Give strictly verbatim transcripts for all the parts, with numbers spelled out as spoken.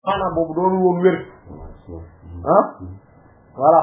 maanaam boobu doonu woon wér ah voilà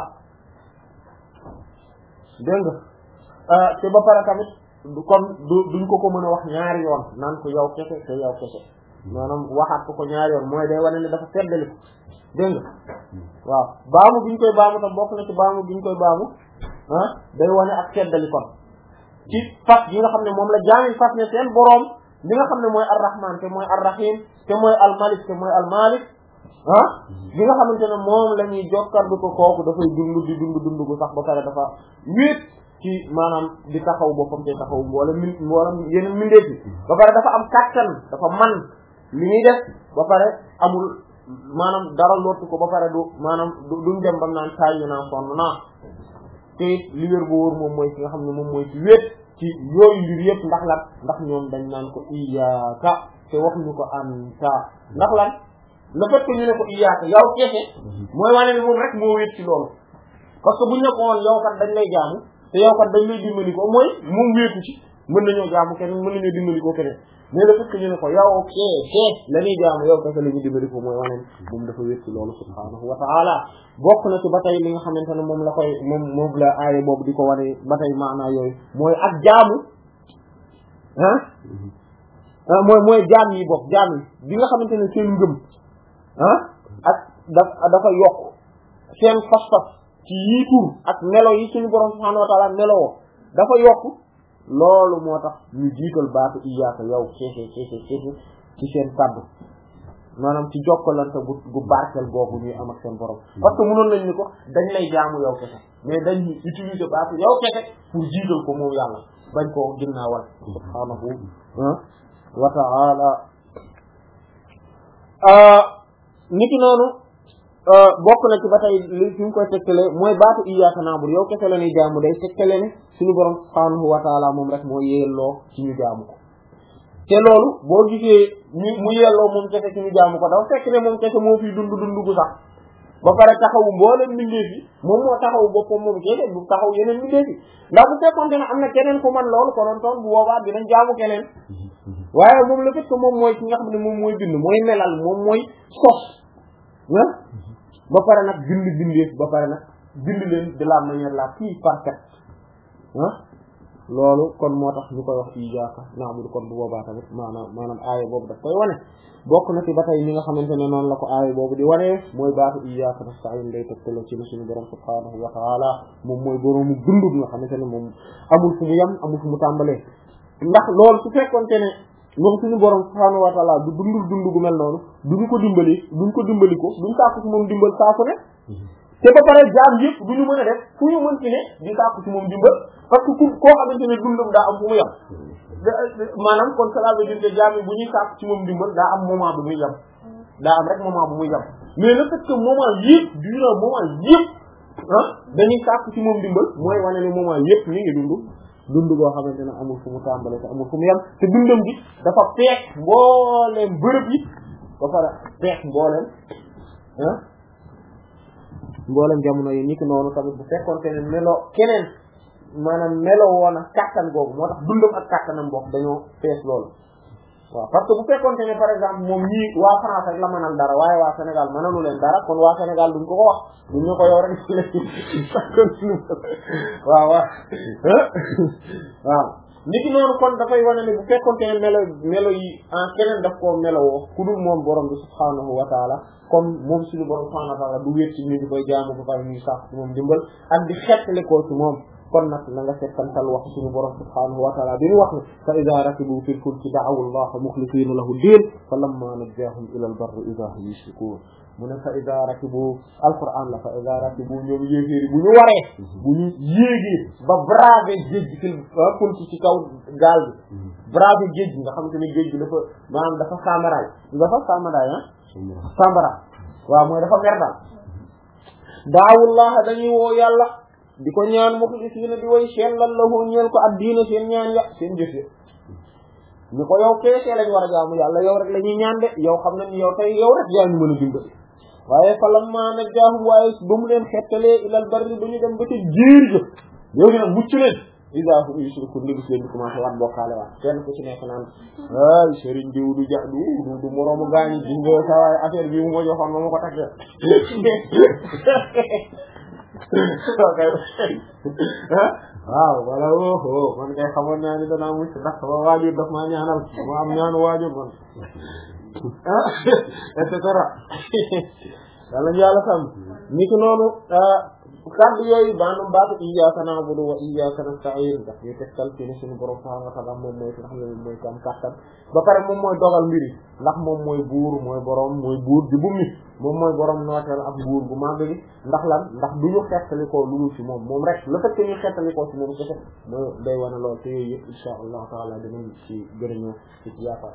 dégg nga te ba pare tamit kon du duñ ko ko mën a wax ñaari yoon naan ko yow kese te yow kese maanaam waxaat ko ko ñaari yoon mooy day wane ne dafa feddali ko dégg nga waaw baamu bi ñu koy baamu tam bokk na ci baamu bi ñu koy baamu ah day wane ak feddali kon ci fas yi nga xam ne moom la jaami fas ne seen boroom li nga xam ne mooy ar-rahman te mooy ar-rahim te mooy al-malik te mooy al-malik ah li nga xamante ne moom la ñuy jokkar bi ko kooku dafay dund di dund dund gu sax ba pare dafa wéet ci maanaam di taxaw boppam te taxaw wala min wala yeneen mindeef yi ba pare dafa am kàttan dafa man li ñuy def ba pare amul maanaam dara lottu ko ba pare du maanaam duñ dem bam naan tàyyi naa sonn naa te li wér bu wóor moom mooy ki nga xam ne moom mooy ci wéet ci yooyu mbir yëpp ndax lan ndax ñoom dañ naan ko iyaaka te waxuñu ko anta ndax lan le fait que ñu ne ko iyaaka yow kese mooy wane ne moom rek moo wéet ci loolu parce que buñ ne ko woon yow kat dañ lay jaamu te yow kat dañ lay dimbali ko mooy moom wéetu ci mën nañoo jaamu keneen mën nañoo dimbali ko keneen mais le fait que ñu ne ko yow kese la ñuy jaamu yow kese la ñuy dimbali ko mooy wane moom dafa wéet ci loolu subhaanahu wa ta'ala bokk na ci ba tey li nga xamante ne moom la koy moom moom la aaya boobu di ko wane ba tey maanaa yooyu mooy ak jaamu ah mooy mooy jaam yi bokk jaam yi bi nga xamante ne seen ngëm ah ak da dafa yokk seen fas-fas ci yii tur ak melo yi suñu borom subhaanahu wa ta'ala meloo dafa yokk loolu moo tax ñu jiital baatu iyaaka yow keese keese keese ci seen kàddu maanaam ci jokkalante gu gu barkeel googu ñuy am ak seen borom parce que mënoon nañ ni ko dañ lay jaamu yow kese mais dañ utiliser baatu yow kese pour jiital ko moom yàlla bañ koo ginnaawal subhaanahu wa ta'ala niki noonu bokk na ci ba tey li fi ñu koy tegtale mooy baatu iyyaaka na'budu yow kese la ñuy jaamu day tegtale ne suñu borom subhaanahu wa ta'ala moom rek moo yelloo ci ñu jaamu ko te loolu boo gisee ñu mu yelloo moom kese ci ñu jaamu ko dafa fekk ne moom kese moo fi dund dund gu sax ba pare taxawu mboolem mbindeef yi moom moo taxawu boppam moom kese bu taxaw yeneen mbindeef yi ndax bu fekkoon ne am na keneen ku man loolu konoon toon bu boobaa dinañ jaamu keneen waaye moom le fait que moom mooy ki nga xam ne moom mooy bind mooy melal moom mooy sos ah ba pare nag bind bindeef ba pare nag bind leen de la manière la plus parfaite ah loolu kon moo tax ñu koy wax iyyaaka na'budu kon bu boobaa tamit maanaam maanaam aaya boobu daf koy wane bokk na ci ba tey li nga xamante ne noonu la ko aaya boobu di wane mooy baatu iyyaaka nasta'iin day tegtaloo ci ne suñu borom subhaanahu wa ta'ala moom mooy boroomu dund bi nga xamante ne moom amul fu mu yem amul fu mu tàmbalee ndax loolu su fekkoonte ne moom suñu borom subhaanahu wa ta'ala du dundul dund gu mel noonu duñu ko dimbali duñ ko dimbali ko duñ sàkku ci moom dimbal saaku ne te ba pare jaam yëpp du ñu mën a def fu ñu mën ci ne di sàkku ci moom dimbal parce que ku koo xamante ne dundam daa am fu mu yem maanaam kon cela veut dire que jaam yi bu ñuy sàkku ci moom dimbal daa am moment bu muy yem daa am rek moment bu muy yem mais le fait que moment yëpp durant moment yëpp ah dañuy sàkku ci moom dimbal mooy wane ne moment yëpp ni ngi dund dund boo xamante ne amul fu mu tàmbale te amul fu mu yem te dundam bi dafa peek mbooleem bërëb yi ba pare peek mbooleem ah mboolem jamono yi niki noonu tamit bu fekkoon te ne melo keneen maanaam melo woon ak kàttan googu moo tax dundam ak kàttanam bokk dañoo fees loolu waaw parce que bu fekkoon te ne par exemple moom ñii waa France rek la mënal dara waaye waa Sénégal mënalu leen dara kon waa Sénégal duñ ko ko wax duñ ñu ko yow rek waaw waaw waaw niki noonu kon dafay wane ne bu fekkoon te ne melo melo yi en keneen daf koo melowoo ku dul moom borom bi subhaanahu wa taala comme moom suñu borom subhaanahu wa taala du wéet ci ñu di koy jaamu ba pare ñuy sax ci moom dimbal ak di xettali ko ci moom kon nag na nga settantal wax suñu borom subhaanahu wa taala bi ñu wax ne fa idaa rakibu fil fulki da'awu llaha mukhlisina lahu diin fa lamma najjaahum ila al barri idaa hum yushrikuun mu ne fa idaa rakibu alquran la fa idaa rakibu ñoom yéeféeri bu ñu waree bu ñu yéegee ba braver géej gi fil fulki ci kaw gaal bi braver géej gi nga xam te ne géej gi dafa maanaam dafa samaraay dafa samaraay ah sambara waaw mooy dafa mer daal daawullaha dañuy woo yàlla di ko ñaan muxlisiina di way sellal lahu ñeel ko ak diina seen ñaan ya seen jëf ya ñu ko yow keesee lañ war a jaamu yàlla yow rek la ñuy ñaan de yow xam na ni yow tey yow rek yaa ñu mën a dimbali waaye falammaa najjaahum waaye ba mu leen xettalee ilal barri ba ñu dem ba ca jéer ga yow dina mucc leen isa fu yushriku nga gis leen di commencé waat bokkaale waat kenn ku ci nekk naan ay sëriñ diw du ja du du moroomu gaañi di nga sa waay affaire bi mu ma joxoon ma ma ko takkee waaw wala woo man kay xamoon naa ni danaa mucc ndax sama waajur daf maa ñaanal ma am ñaanu waajur man ah et cetera yàlla ñu yàlla sam ni ki noonu kàddu yooyu maanaam baatu iyyaaka na'budu wa iyyaaka nasta'iin ndax ñu tegtal ci ne suñu borom subhaanahu wa ta'aala moom mooy nga xam ne moom mooy ko am kàttan ba pare moom mooy dogal mbiri ndax moom mooy buur mooy borom mooy buur di bu mi moom mooy borom nooteel ak buur bu màgg gi ndax lan ndax du ñu xettalikoo lu dul ci moom moom rek le fait que ñu xettalikoo ci moom kese mooy day wane lool te yooyu yëpp insha allahu taala dinañ ci gën a ñëw ci ci yaakaar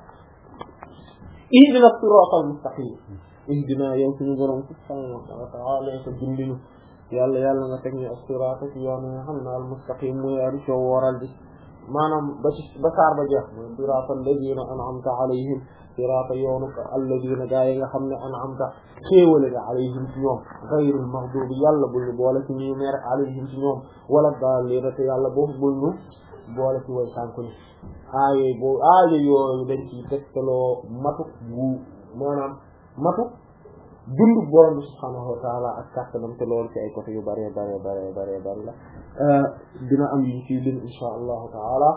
ihdina siraatal mustaqiim ihdina yow suñu borom subhaanahu wa ta'aala ko gindinu yàlla yàlla nga teg ñu as-siraata ci yoon nga xam ne al mustaqim mooy ari coo wooral bi maanaam ba ci ba saar ba jeex mooy siraata alladina an'amta alayhim siraata yoonu alladina gaa yi nga xam ne an'amta xéewale nga alayhim ci ñoom gayril maghdubi yàlla bul ñu boole ci ñuy mer alayhim ci ñoom wala daalliina te yàlla boobu bul ñu boole ci way sànku ni aaye boobu aaye yooyu dañ ci tegtaloo matu bu maanaam matu dundu borom bi subhaanahu wa taala ak kàttanam te loolu ci ay côté yu bare bare bare bare bare la dina am yu ci lim insha allahu taala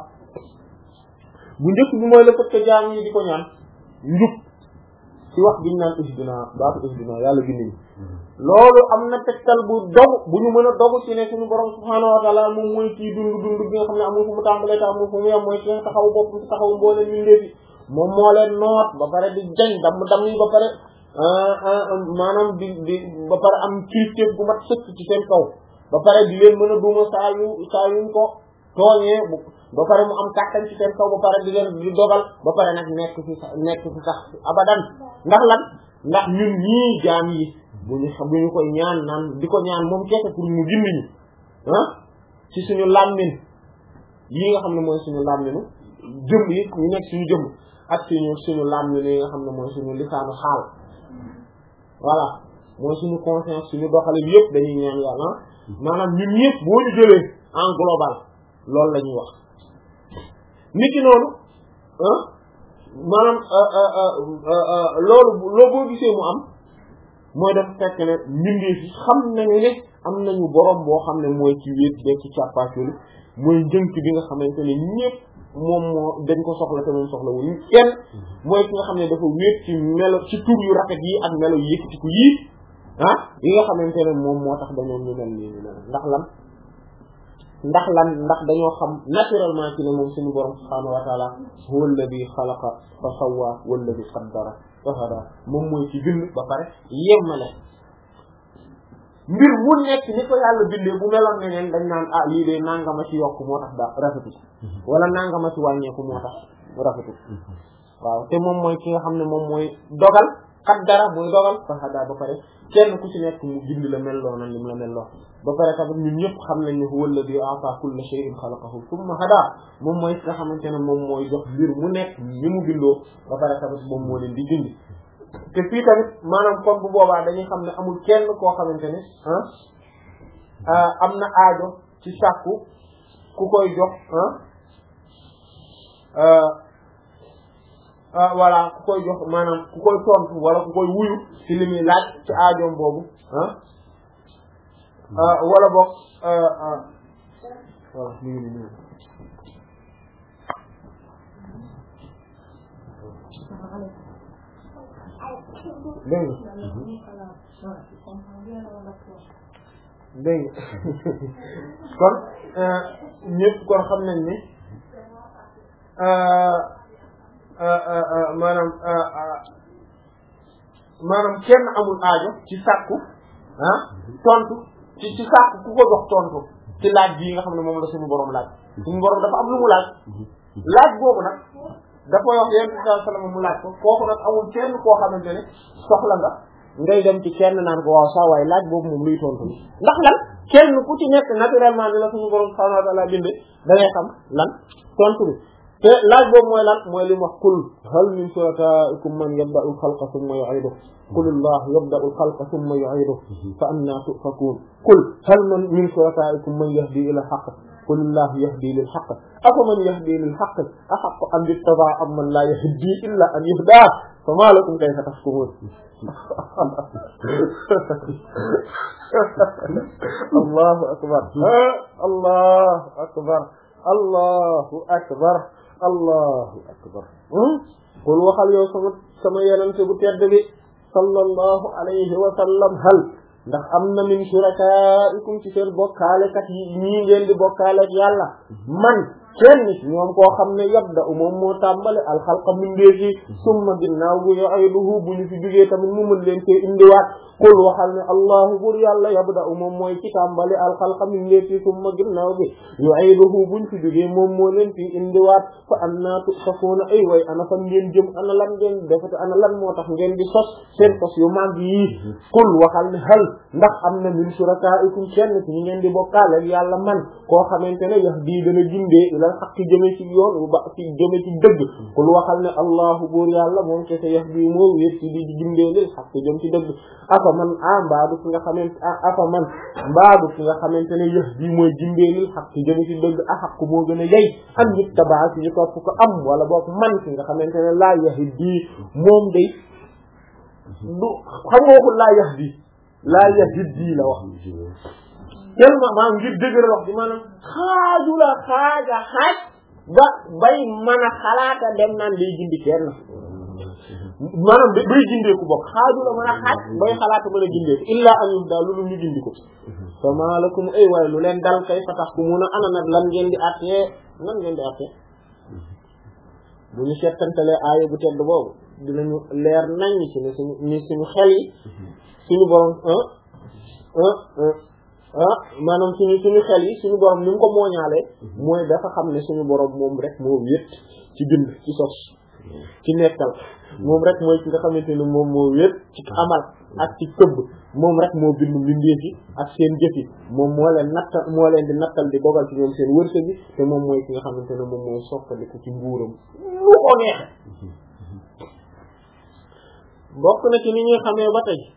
bu njëkk bi mooy le fait que jaam yi di ko ñaan njub ci wax giñ naan ihdina baatu ihdina yàlla gindi loolu am na tegtal bu dogu bu ñu mën a dogu ci ne suñu borom subhaanahu wa taala moom mooy kii dund dund bi nga xam ne amul fu mu tàmbalee te amul fu mu yem mooy ki nga taxaw bopp ci taxaw mbooleen mindeefi moom moo leen noot ba pare di jañ damm damm yi ba pare maanaam di di ba pare am kilifteef bu mat sëkk ci seen kaw ba pare di leen mën a duma saa yu saa yuñ ko tooñee ba pare mu am kàttan ci seen kaw ba pare di leen di dogal ba pare nag nekk ci nekk ci sax abadan ndax lan ndax ñun ñii jaam yi bu ñu bu ñu koy ñaan naan di ko ñaan moom kese pour mu gindi ñu ah ci suñu làmmiñ yi nga xam ne mooy suñu làmmiñu jëmm yi ñu nekk suñu jëmm ak suñu suñu làmmiñ yi nga xam ne mooy suñu lisaanu xaal voilà mooy suñu conscience suñu doxalin yëpp dañuy ñaan yàlla maanaam ñun ñëpp boo ñu jëlee en global loolu la ñuy wax niki noonu ah maanaam loolu loo boo gisee mu am mooy daf fekk ne mbindeef yi xam nañu ne am nañu borom boo xam ne mooy ci wéet de ci càppaacoli mooy njënk bi nga xamante ne ñëpp moom moo dañ ko soxla te moom soxla wu ñu kenn mooy ki nga xam ne dafa wéet ci melo ci tur yu rafet yi ak melo yu yëkkatiku yii ah yi nga xamante ne moom moo tax dañoo ñu mel nii mel ndax lan ndax lan ndax dañoo xam naturellement ci ne moom suñu borom subhaanahu wa taala huwa alladhi xalaqa fa sawwa walladhi qaddara fa hada moom mooy ci bind ba pare yemmale mbir mu nekk ni ko yàlla bindee bu meloon neneen dañ naan ah lii de nangama ci yokk moo tax daa rafetu wala nangama ci wàññeeku moo tax rafetu waaw te moom mooy ki nga xam ne moom mooy dogal qaddara mooy dogal fa hada ba pare kenn ku ci nekk mu bind la melloo na lim la melloo ba pare tamit ñun ñëpp xam nañ ne huwa alladhi a'ta kulla shay'in khalaqahu thumma hada moom mooy ki nga xamante ne moom mooy jox mbir mu nekk ñi mu bindoo ba pare tamit moom moo leen di dindi te fii tamit maanaam kon bu boobaa dañuy xam ne amul kenn koo xamante ne ah am na aajo ci sàkku ku koy jox ah voilà ku koy jox maanaam ku koy tontu wala ku koy wuyu ci li muy laaj ci aajoom boobu ah wala boog voilà mi ngi nii dégg nga dégg nga kon ñëpp kon xam nañ ni maanaam maanaam kenn amul aajo ci sàkku ah tontu ci ci sàkku ku ko jox tontu ci laaj bii nga xam ne moom la suñu borom laaj suñu borom dafa am lu mu laaj laaj boobu nag dafa wax yéen sallallahu alayhi wasallam mu laaj ko kooku nag amul kenn koo xamante ne soxla nga ngay dem ci kenn naan ko waaw saa waaye laaj boobu moom luy tontu ndax lan kenn ku ci nekk naturellement ni la suñu borom subhanahu wa ta'ala binde da ngay xam lan tontu bi te laaj boobu mooy lan mooy li mu wax qul hal min shuraka'ikum man yabda'u al-khalqa thumma yu'iduhu qul Allah yabda'u al-khalqa thumma yu'iduhu fa anna tufakun qul hal min shuraka'ikum man yahdi ila al-haqq qulillahu yahdi lil haqq afaman yahdi lil haqq ahaqqu an yuttaba'a amman la yahdi illa an yuhda fama lakum kayfa tahkumun Allahu akbar Allahu akbar Allahu akbar Allahu akbar qul waxal yow sama sama yenente bu tedd bi sallallahu alayhi wa sallam hal ndax am na min shurakaikum ci seen bokkaalekat yi ñii ngeen di bokkaale ak yàlla man kenn ñoom koo xam ne yabda u moom moo tàmbale alxalqa mindeef yi summa ginnaaw bu yu'iduhu bu ñu fi jógee tamit mu mën leen koy indiwaat qul waxal ne allahu bur yàlla yabda u moom mooy ci tàmbale alxalqa mindeef yi summa ginnaaw bi yu'iduhu bu ñu fi jógee moom moo leen fi indiwaat fa annaa tu'fakuuna ay way ana fan ngeen jëm ana lan ngeen defate ana lan moo tax ngeen di sos seen sos yu mag yi qul waxal ne hal ndax am na min shurakaikum kenn ci ñi ngeen di bokkaale ak yàlla man koo xamante ne yahdi dana gindee ilal haqqi jëme ci yoon bu ba ci jëme ci dëgg qul waxal ne allahu buur yàlla moom kese yahdi moo wér ci di gindee lil haqqi jëm ci dëgg afa man a mbaadu fi nga xamante afa man mbaadu fi nga xamante ne yahdi mooy gindee lil haqqi jëme ci dëgg a haqqu moo gën a yey an yuttabaa ci ñu topp ko am wala boog man fi nga xamante ne laa yahdi moom day du xam nga waxul laa yahdi laa yahdi la wax tellement maa ngir dëgëral wax di maanaam xaaju la xaaja xaaj ba bay mën a xalaata dem naan day gindi kenn maanaam bay gindee ku bokk xaaju la mën a xaaj bay xalaata mën a gindee ko illa an yuhda lu ñu gindi ko fa maa lakum ay waay lu leen dal kay fa tax ku mun a ana nag lan ngeen di attee nan ngeen di attee bu ñu settantalee aaya bu tedd boobu dinañu leer nañ ci ne suñu ni suñu xel yi suñu borom ah maanaam suñu suñu xel yi suñu borom ni mu ko mooñaalee mooy dafa xam ne suñu borom moom rek moo wéet ci bind ci sos ci nekkal moom rek mooy ci nga xamante ne moom moo wéet ci amal ak ci tëbb moom rek moo bind mbindeef yi ak seen jëf yi moom moo leen nattal moo leen di nattal di dogal ci ñoom seen wërsëg bi te moom mooy ci nga xamante ne moom mooy soppandiku ci nguuram lu ko neexe bokk na ci ni ñuy xamee ba tey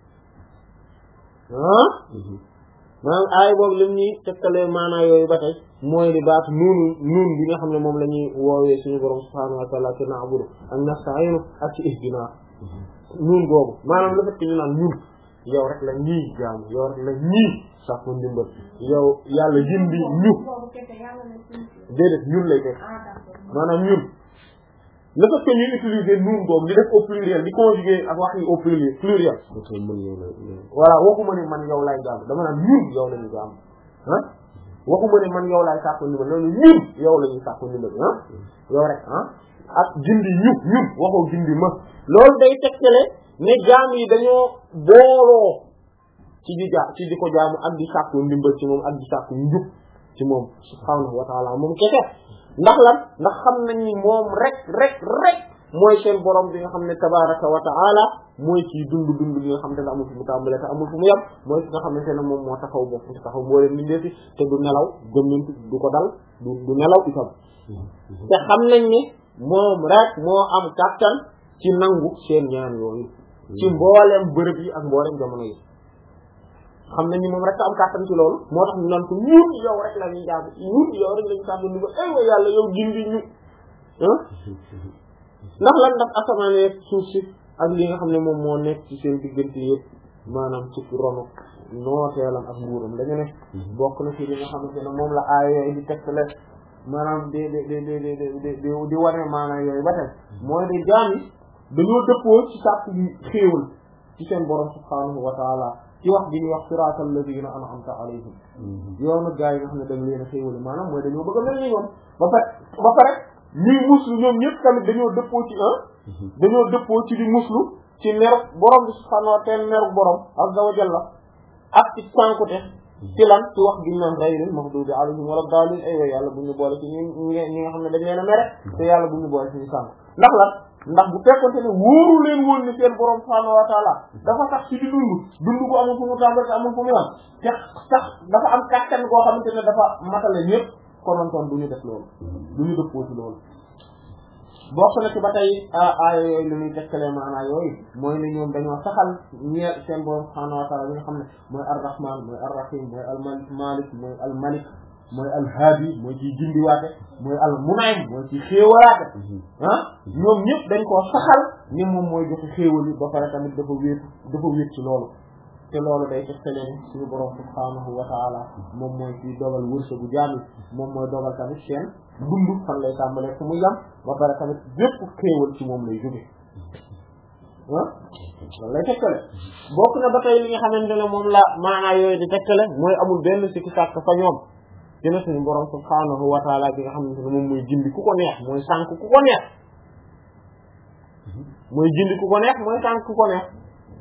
ah maanaam aay boobu lim ñuy tegtalee maanaa yooyu ba tey mooy di baatu nuunu nuun bi nga xam ne moom la ñuy woowee suñu borom subhaanahu wa ta'ala ci na'budu ak nasta'inu ak ci ihdina nuun boobu maanaam la fekk ñu naan ñun yow rek la ñii jaamu yow rek la ñii sax mu ndimbal yow yàlla jindi ñu déedéet ñun lay def maanaam ñun le fait que ñuy utiliser nuun boobu di def au pluriel di conjuguer ak wax yi au pluriel pluriel voilà waxuma ne man yow lay jaamu dama naan ñun yow la ñu jaamu ah waxuma ne man yow laay sàkku ndimbal loolu ñun yow la ñuy sàkku ndimbal ah yow rek ah ak jindi ñu ñun waxoo jindi ma loolu day tegtale ne jaam yi dañoo booloo ci di ja ci di ko jaamu ak di sàkku ndimbal ci moom ak di sàkku njub ci moom subhaanahu wa ta'ala moom kese ndax lan ndax xam nañ ni moom rek rek rek mooy seen borom bi nga xam ne tabaraka wa ta'ala mooy ci dund dund bi nga xam te ne amul fu mu tàmbalee te amul fu mu yem mooy fi nga xamante ne moom moo taxaw bopp taxaw boo leen mindeefi te du nelaw gëmmintu du ko dal du du nelaw itam te xam nañ ni moom rek moo am kàttan ci nangu seen ñaan yooyu ci mbooleem bërëb yi ak mbooleem jamono yi xam nañ ni moom rek am kàttan ci loolu moo tax ñu naan ko ñun yow rek la ñuy jaamu ñun yow rek la ñu sàmm ni ko ay wa yàlla yow gindi ñu ah ndax lan ndax asamaan ak suuf si ak li nga xam ne moom moo nekk ci seen diggante yëpp maanaam ci ronu nooteelam ak nguuram dañu ne bokk na ci li nga xamante ne moom la aaya yooyu di tegtale maanaam di di di di di di di di wane maanaam yooyu ba tey mooy di jaam yi dañoo dëppoo ci sàpp yi xéewal ci seen borom subhaanahu wa taala ci wax bi ñuy wax siraatal lazina an'amta alayhim yoonu gaa yi nga xam ne dañ leen a xéewal maanaam mooy dañoo bëgg a mel ni ñoom ba pare ba pare ñuy muslu ñoom ñëpp tamit dañoo dëppoo ci un dañoo dëppoo ci di muslu ci mer borom bi subhaanahu wa ta'ala meru borom azza wa jalla ak ci sànkute ci lan ci wax gi naan ghayril maghdubi alayhim wala daalliin ay way yàlla bu ñu boole ci ñi ñi nga xam ne dañ leen a mere te yàlla bu ñu boole ci ñu sànk ndax lan ndax bu fekkonte ne wóoru leen woon ni seen borom subhaanahu wa ta'ala dafa sax ci di dund dund bu amul fu mu tàmbali te amul fu mu yam te sax dafa am kàttan goo xamante ne dafa matale ñëpp konontoon du ñu def loolu du ñu dëppoo ci loolu bokk na ci ba tey aaya yooyu li muy tekkale maanaa yooyu mooy ne ñoom dañoo saxal ñeel seen borom subhaanahu wa ta'ala bi nga xam ne mooy ar-rahman mooy ar-rahim mooy al-malik mooy al-malik mooy alhaadi mooy ciy gindiwaate mooy al munaym mooy ciy xéewalaate ah ñoom ñëpp dañ koo saxal ni moom mooy joxe xéewal yi ba pare tamit dafa wéet dafa wéet ci loolu te loolu day tegtale ni suñu borom subhaanahu wa ta'ala moom mooy ciy dogal wërsëgu jaam yi moom mooy dogal tamit seen dund fan lay tàmbalee fu mu yam ba pare tamit bépp xéewal ci moom lay jóge ah loolu lay tegtale bokk na ba tey li nga xamante ne moom la maanaa yooyu di tegtale mooy amul benn sikki sàkk fa ñoom dina suñu borom subhaanahu wa ta'ala bi nga xamante ne moom mooy gindi ku ko neex mooy sànk ku ko neex mooy gindi ku ko neex mooy sànk ku ko neex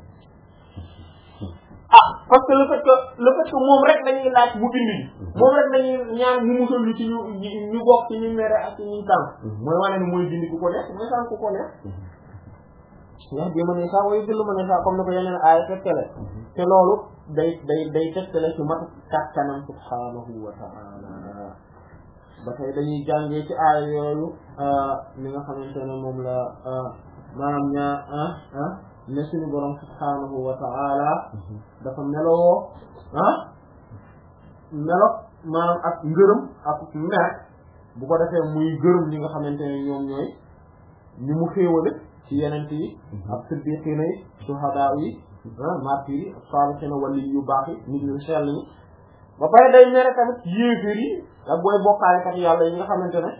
ah parce que le fait que le fait que moom rek dañuy laaj mu gindi moom rek dañuy ñaan mu musal ñu ci ñu ñu bokk ci ñu mere ak ci ñuy sànk mooy wane ni mooy gindi ku ko neex mooy sànk ku ko neex ndax bi ma ne saa way dëllu ma ne saa comme ni ko yeneen aaya tegtale te loolu day day day tegtale ci matu kàttanam subhaanahu wa ta'ala ba tey dañuy jàngee ci aaya yooyu li nga xamante ne moom la maanaam ñaa ah ah ne suñu borom subhaanahu wa ta'ala dafa meloo ah melo maanaam ak ngërëm ak mer bu ko defee muy gërëm ñi nga xamante ne ñoom ñooy ñu mu xéewale ci yeneen yi ak siddiqiina yi suhadaa yi martyr yi saalihiina wali yu baax yi nit ñu sell ñi ba pare day mere tamit yéeféer yi ak booy bokkaalekat yàlla yi nga xamante ne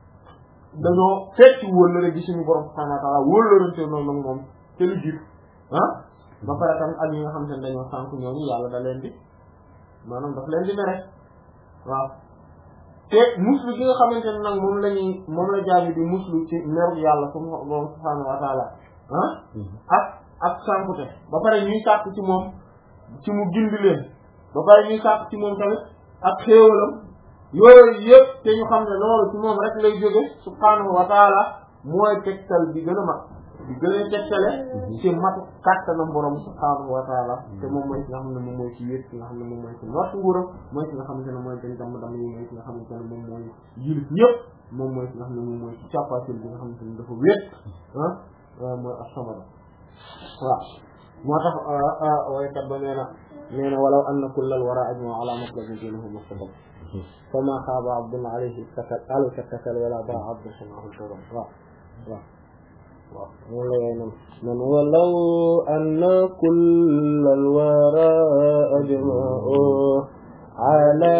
dañoo fecc wóllëre gi suñu borom subhaanahu wa ta'aala wóllërante noonu nag moom te lu jiit ah ba pare tamit ak ñi nga xamante ne dañoo sànk ñooñu yàlla da leen di maanaam daf leen di mere waaw te muslu gi nga xamante ne nag moom la ñuy moom la jaami di muslu ci meru yàlla subhaanahu wa ta'aala ah ak ak sànkute ba pare ñuy sàkk ci moom ci mu gindi leen ba pare ñuy sàkk ci moom tamit ak xéewalam yooyu yëpp te ñu xam ne loolu ci moom rek lay jóge subhaanahu wa ta'aala mooy tegtal bi gën a mag bi gën a tegtale ci matu kàttanam borom subhaanahu wa ta'aala te moom mooy ki nga xam ne moom mooy ci yéeg ki nga xam ne moom mooy ci noot nguuram mooy ki nga xamante ne mooy dañ damm damm yi mooy ki nga xamante ne moom mooy yilif ñëpp moom mooy ki nga xam ne moom mooy ci càppaatil bi nga xamante ne dafa wéet ah mooy as-samad waaw moo tax waykat ba nee na nee na walaw anna kullal wara ajma ala matlabin dinahu mustaqbal fama xaaba abdun alayhi takal alka takal wala ba abdun samahu tawam waaw waaw waaw moom la yooyu noonu man walaw anna kullal wara ajma'u ala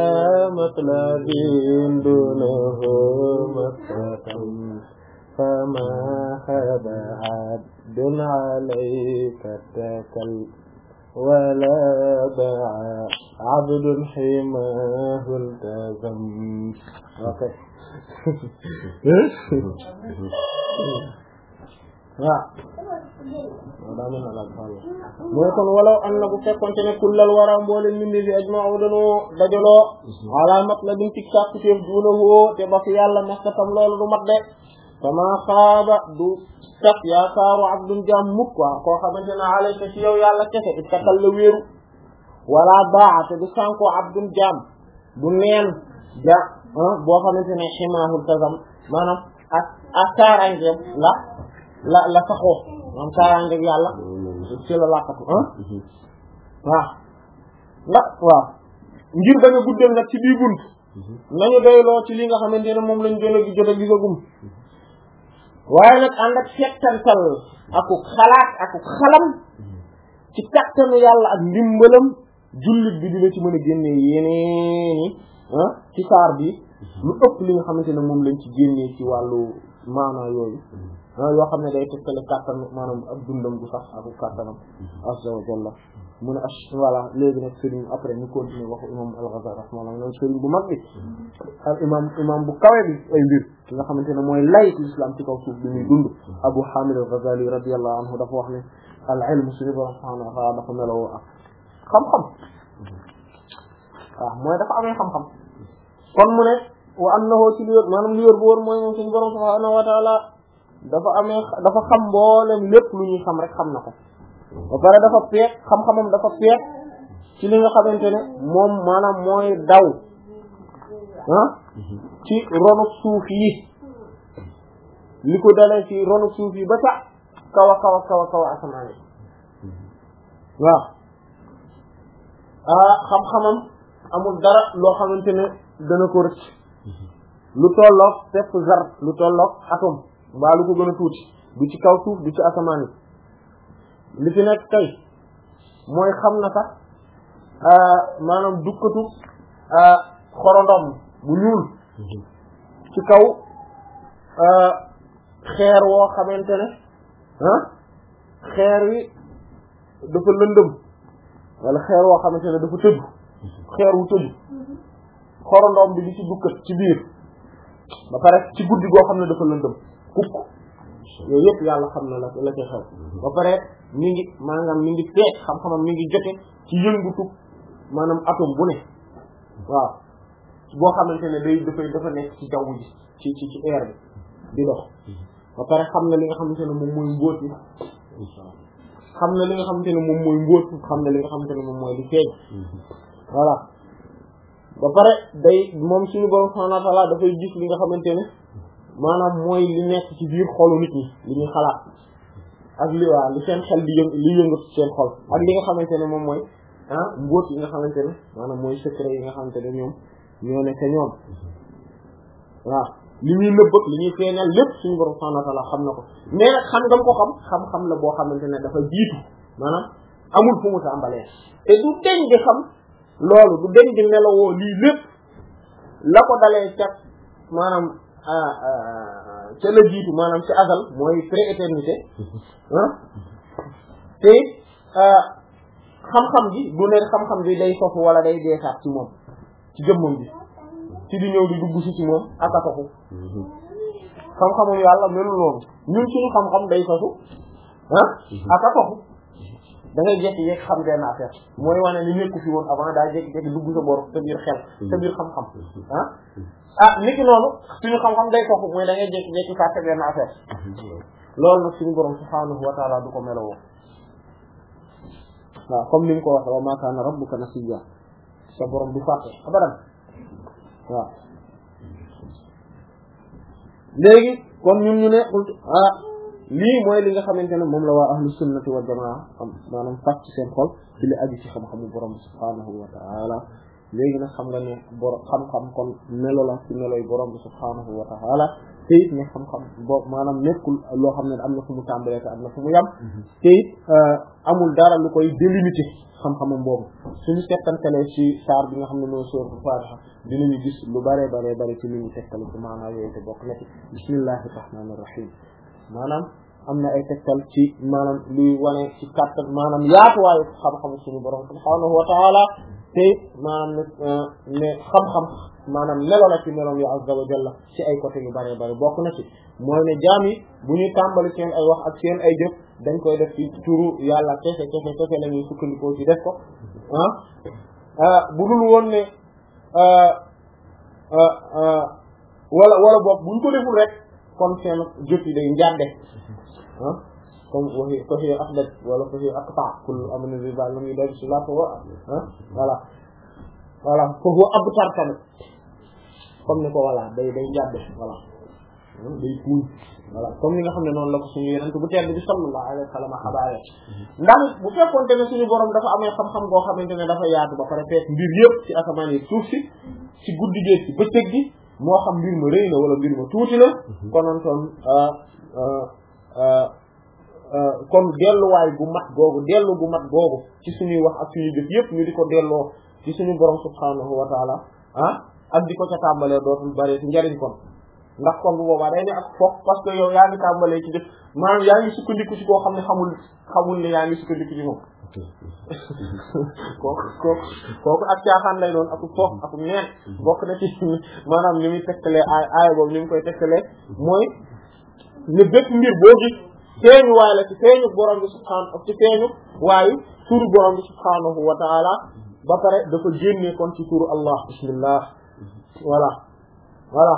matlabin dunahu mustaqbal فما خاب عبد عليك اتكل ولا باع عبد حماه التزم اوكي mooy kon walaw an na bu fekkonte ne kullal wara mboole mindi bi ajma'u danoo dajaloo ala matlabin ci sàkkuteef duuna woo te ba fi yàlla mastatam loolu du mat de fama xaaba du sax yaakaaru abdun jaam mukk waa koo xamante ne alayka ci yow yàlla kese ittakal la wéeru wala baaxa te du sànko abdun jaam du neen ja boo xamante ne ximaahul tazam maanaam ak ak kaaraangeem la la la saxoo maanaam kaaraangeem yàlla ci la làqatu ah waaw ndax waaw ngir bañ a guddal nag ci bii bunt nañu doyloo ci li nga xamante ne moom lañ jot a jot a gisagum waaye nag ànd ak settantal aku xalaat aku xalam ci kattanu yàlla ak ndimbalam jullit bi dina ci mën a génnee yeneeni ah ci saar bi lu ëpp li nga xamante ne moom lañ ci génnee ci wàllu maanaa yooyu yoo xam ne day tekkale kàttan maanaam ak dundam bu sax ak kàttanam azza wa jalla mu ne ash voilà léegi nag sëriñ après ñu continuer waxu imam al-Ghazali rahimahullah moom sëriñ bu mag bi al imam imam bu kawe bi ay mbir ki nga xamante ne mooy layik l'islam ci kaw suuf bi muy dund Abu Hamid al-Ghazali radiyallahu anhu dafa wax ne al ilm suñu borom subhanahu wa ta'ala dafa meloo ak xam-xam waaw mooy dafa amee xam-xam kon mu ne wa annahu ci li wér maanaam li wér bu wóor mooy moom suñu borom subhanahu wa ta'ala dafa amee dafa xam mboolem lépp lu ñuy xam rek xam na ko ba pare dafa peek xam-xamam dafa peek ci li nga xamante ne moom maanaam mooy daw ah ci ronu suuf yi li ko dalee ci ronu suuf yi ba ca kaw a kaw a kaw a kaw a asamaan yi waaw ah xam-xamam amul dara loo xamante ne dana ko rëcc lu tolloog pepp zar lu tolloog atome mbaa lu ko gën a tuuti du ci kaw suuf du ci asamaan yi li fi nekk tey mooy xam na sax maanaam dukkatu xorondom bu ñuul ci kaw xeer woo xamante ne ah xeer wi dafa lëndëm wala xeer woo xamante ne dafa tëju xeer wu tëju xorondom bi di ci dukkat ci biir ba pare ci guddi goo xam ne dafa lëndëm kukk yooyu yëpp yàlla xam na la la ci xew ba pare mi ngi maanaam mi ngi teeg xam-xamam mi ngi jote ci yëngutu maanaam atome bu ne waaw boo xamante ne day dafay dafa nekk ci jaww ji ci ci ci air bi di dox ba pare xam na li nga xamante ne moom mooy mbóot yi xam na li nga xamante ne moom mooy mbóot xam na li nga xamante ne moom mooy li feeñ voilà ba pare day moom suñu borom subhanahu wa ta'ala dafay gis li nga xamante ne maanaam mooy li nekk ci biir xolu nit ñi li ñuy xalaat ak li waa li seen xel di yëng li yëngatu seen xol ak li nga xamante ne moom mooy ah mbóot yi nga xamante ne maanaam mooy secret yi nga xamante ne ñoom ñoo nekk ñoom waaw li ñuy nëbb li ñuy feeñal lépp suñu borom subhanahu wa ta'ala xam na ko mais nag xam nga ko xam xam-xam la boo xamante ne dafa jiitu maanaam amul fu mu tàmbalee te du deñ di xam loolu du deñ di melowoo lii lépp la ko dalee ca maanaam ca la jiitu maanaam ci azal mooy pré-éternité ah te xam-xam bi du ne xam-xam bi day sofu wala day deesaat ci moom ci jëmmam bi ci di ñëw di dugg si ci moom ak a sofu xam-xamam yàlla melu loolu ñun suñu xam-xam day sofu ah ak a sofu da ngay jékki-jékki xam benn affaire mooy wane ni nekku fi woon avant daa jékki-jékki dugg sa bor sa biir xel sa biir xam-xam ah ah niki noonu suñu xam-xam day sofu mooy da ngay jékki-jékki fàtte benn affaire loolu nag suñu borom subhaanahu wa ta'ala du ko melowoo waaw comme ni mu ko waxee wa ma kaana rabbuka nasiyya sa borom du fàtte abadan waaw léegi kon ñun ñu ne ah lii mooy li nga xamante ne moom la waa ahlu sunnati wal jamaa am maanaam fas ci seen xol ci li aju ci xam-xamu borom bi subhaanahu wa ta'ala léegi nag xam nga ne borom xam-xam kon melo la ci meloy borom bi subhaanahu wa ta'ala te it ne xam-xam boo maanaam nekkul loo xam ne am na fu mu tàmbalee te am na fu mu yam te it amul dara lu koy délimité xam-xamam boobu suñu tekkantalee ci saar bi nga xam ne mooy suuratul Faatiha dinañu gis lu bare bare bare ci li ñu tekkale ci maanaam yooyu te bokk na ci bismillahir rahmanir rahim maanaam am na ay tegtal ci maanaam luy wane ci kàttan maanaam yaatuwaayu xam-xam suñu borom subhaanahu wa ta'ala te maanaam ne ne xam-xam maanaam melo la ci meloom ya azza wa jalla ci ay côté yu bare bare bokk na ci mooy ne jaam yi bu ñuy tàmbali seen ay wax ak seen ay jëf dañ koy def ci turu yàlla kese kese kese la ñuy sukkandikoo ci def ko ah bu dul woon ne wala wala boog buñ ko deful rek kon seen jëf yi day njàdde ah comme waxi faxi afdat wala faxi aqta kullu amana bi ba lam yu day si la ko ah voilà voilà foofu abtar tamit comme ni ko voilà day day njàdde voilà day tuuñ voilà comme ni nga xam ne noonu la ko suñu yeneen bu tedd bi sallallahu alayhi wa sallam xabaare ndax bu fekkoon te ne suñu borom dafa amee xam-xam boo xamante ne dafa yaatu ba pare fekk mbir yëpp ci asamaan yi suuf si ci guddi gi ci bëccëg gi moo xam mbir ma rëy na wala mbir ma tuuti na konoon kon kon delluwaay gu mat googu dellu gu mat googu ci suñuy wax ak suñuy jëf yëpp ñu di ko delloo ci suñu borom subhaanahu wa taala ah ak di ko ca tàmbalee dootul bari ci njariñ kon ndax kon bu boobaa day ne ak foog parce que yow yaa ngi tàmbalee ci jëf maanaam yaa ngi sukkandiku ci koo xam ne xamul xamul ne yaa ngi sukkandiku ci moom kooku kooku kooku ak caaxaan lay doon ak foog ak neen bokk na ci maanaam ni muy tegtalee aay aay boobu ni mu koy tegtalee mooy ne bépp mbir boo gis feeñu waay la ci feeñu borom bi subhaanahu ci feeñu waayu turu borom bi subhaanahu wa ta'ala ba pare dafa génnee kon ci turu Allah bismillah voilà voilà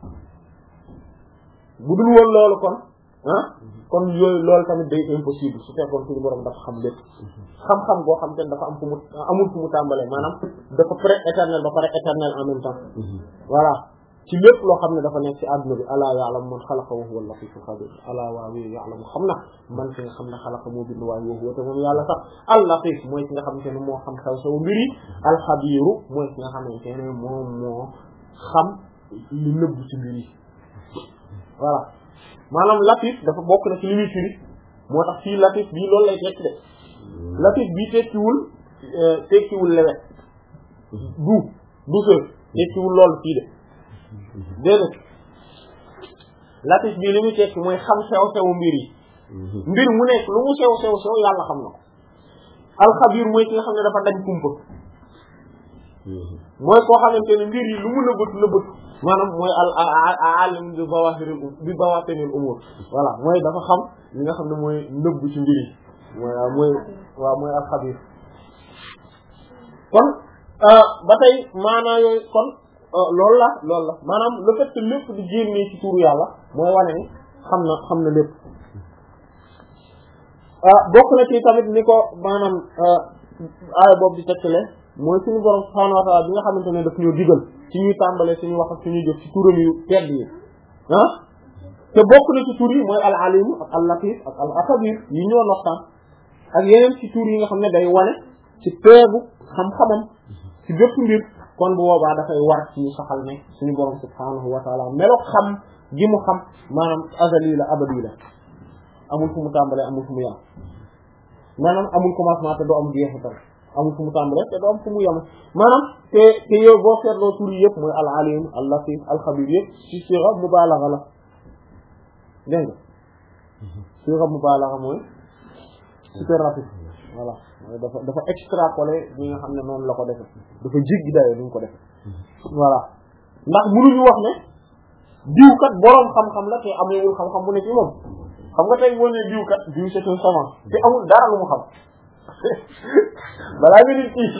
bu dul woon loolu kon ah kon yooyu loolu tamit day impossible su fekkoon suñu borom dafa xam lépp xam-xam boo xam te ne dafa am fu mu amul fu mu tàmbalee maanaam dafa pré-éternel ba pare éternel en même temps voilà ci lépp loo xam ne dafa nekk ci àdduna bi alaa ya'lamu man xalaqa wa huwa al-latiful xabiir alaa waaw ya'lamu xam na man ki nga xam ne xalaqa moo bind waaye wa huwa te moom yàlla sax al-latif mooy ki nga xamante ne moo xam xew xew mbir yi al-xabiiru mooy ki nga xamante ne moom moo xam li nëbb ci mbir yi voilà maanaam latif dafa bokk na ci li muy firi moo tax fii latif bii loolu lay tekki de latif bii tekkiwul tekkiwul lewet du du sër tekkiwul loolu fii de déedéet latif bii li muy tekki mooy xam sew sewu mbir yi mbir mu nekk lu mu sew sew sew yàlla xam na ko alxabiir mooy ki nga xam ne dafa dañ kumpa mooy koo xamante ne mbir yi lu mu nëbbatu nëbbatu maanaam mooy al alim bi bawahiril bi bawatinil umur voilà mooy dafa xam li nga xam ne mooy nëbb ci mbir yi mooy mooy waaw mooy alxabiir kon ba tey maanaa yooyu kon loolu la loolu la maanaam le fait que lépp di génnee ci turu yàlla mooy wane ni xam na xam na lépp bokk na ci tamit ni ko maanaam aaya boobu di tekkale mooy suñu borom subhaanahu wa ta'ala bi nga xamante ne daf ñoo digal ci ñuy tàmbalee suñu wax ak suñuy jëf ci turam yu tedd yi ah te bokk na ci tur yi mooy al alim ak al latif ak al xabiir yi ñoo noxtaan ak yeneen ci tur yi nga xam ne day wane ci peegu xam-xamam ci bépp mbir kon bu boobaa dafay war ci ñu saxal ne suñu borom subhaanahu wa ta'ala melo xam gi mu xam maanaam azali la abadi la amul fu mu tàmbalee amul fu mu yem maanaam amul commencement te doo am jeexital amul fu mu tàmbalee te doo am fu mu yem maanaam te te yow boo seetloo tur yi yëpp mooy al alim al latif al xabir yëpp ci siga mubaalaga la dégg nga siga mubaalaga mooy superlatif voilà dafa dafa extrapoler ñi nga xam ne noonu la ko defe dafa jéggi dayoo ni ñu ko defe voilà ndax mënuñu wax ne diw kat boroom xam-xam la te amewul xam-xam bu ne ci moom xam nga tey boo nee diw kat diw c'est un savant te amul dara lu mu xam balaa nga nit kii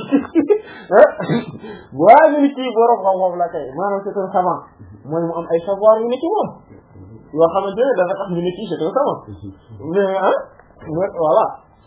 balaa nga nit kii boroom xam-xam la kay maanaam c'est un savant mooy mu am ay savoir yu ne ci moom yoo xamante ne dafa tax ñu ne kii c'est un savant mais ah voilà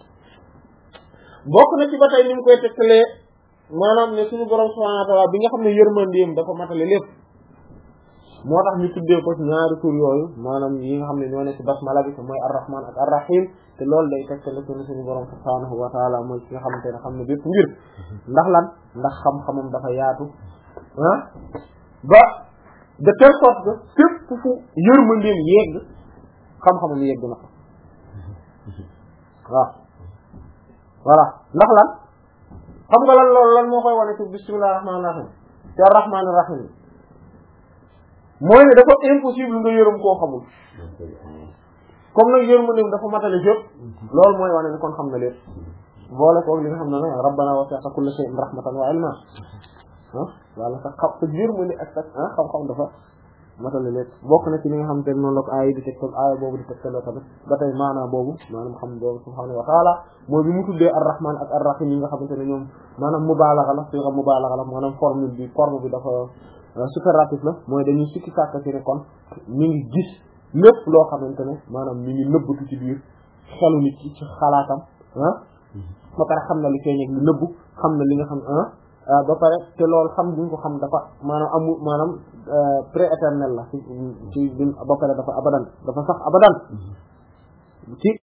bokk na ci ba tey ni mu koy tekkalee maanaam ne suñu borom subhanahu wa ta'ala bi nga xam ne yërmandeem dafa matale lépp moo tax ñu tuddee ko ci ñaari tur yooyu maanaam yi nga xam ne ñoo ne ci basmala bi mooy ar-rahman ak ar-rahim te loolu day tekkale suñu suñu borom subhanahu wa ta'ala mooy ki nga xamante ne xam ne bépp mbir ndax lan ndax xam-xamam dafa yaatu ah ba de telle sorte que fépp fu yërmandeem yegg xam-xamam yegg na ko waaw voilà ndax lan xam nga lan loolu lan moo koy wane ci bismillahir rahmanir rahim ci ar-rahmanir rahim mooy ne dafa impossible nga yërëm koo xamul comme nag yërmandeem dafa matale fépp loolu mooy wane ni kon xam na lépp boole koog li nga xam ne ne rabbana wasi'ta kulla shay'in rahmatan wa ilma ah wala sax xam sa yërmande ak sax ah xam-xam dafa matale lépp bokk na ci li nga xam te noonu la ko aaya di tegtal aaya boobu di tegtaloo tamit ba tey maanaa boobu maanaam xam boobu subhaanahu wa ta'ala mooy bi mu tuddee ar-rahman ak ar-rahim yi nga xamante ne ñoom maanaam mubaalaxa la siga mubaalaxa la maanaam formule bi forme bi dafa superlatif la mooy dañuy sikki sàkk ci ne kon mi ngi gis lépp loo xamante ne maanaam mi ngi nëbbatu ci biir xelu nit ci ci xalaatam ah ba pare xam na li feeñ ak li nëbbu xam na li nga xam ah ba pare te loolu xam duñ ko xam dafa maanaam amul maanaam pré-éternel la ci ci ba pare dafa abadan dafa sax abadan ci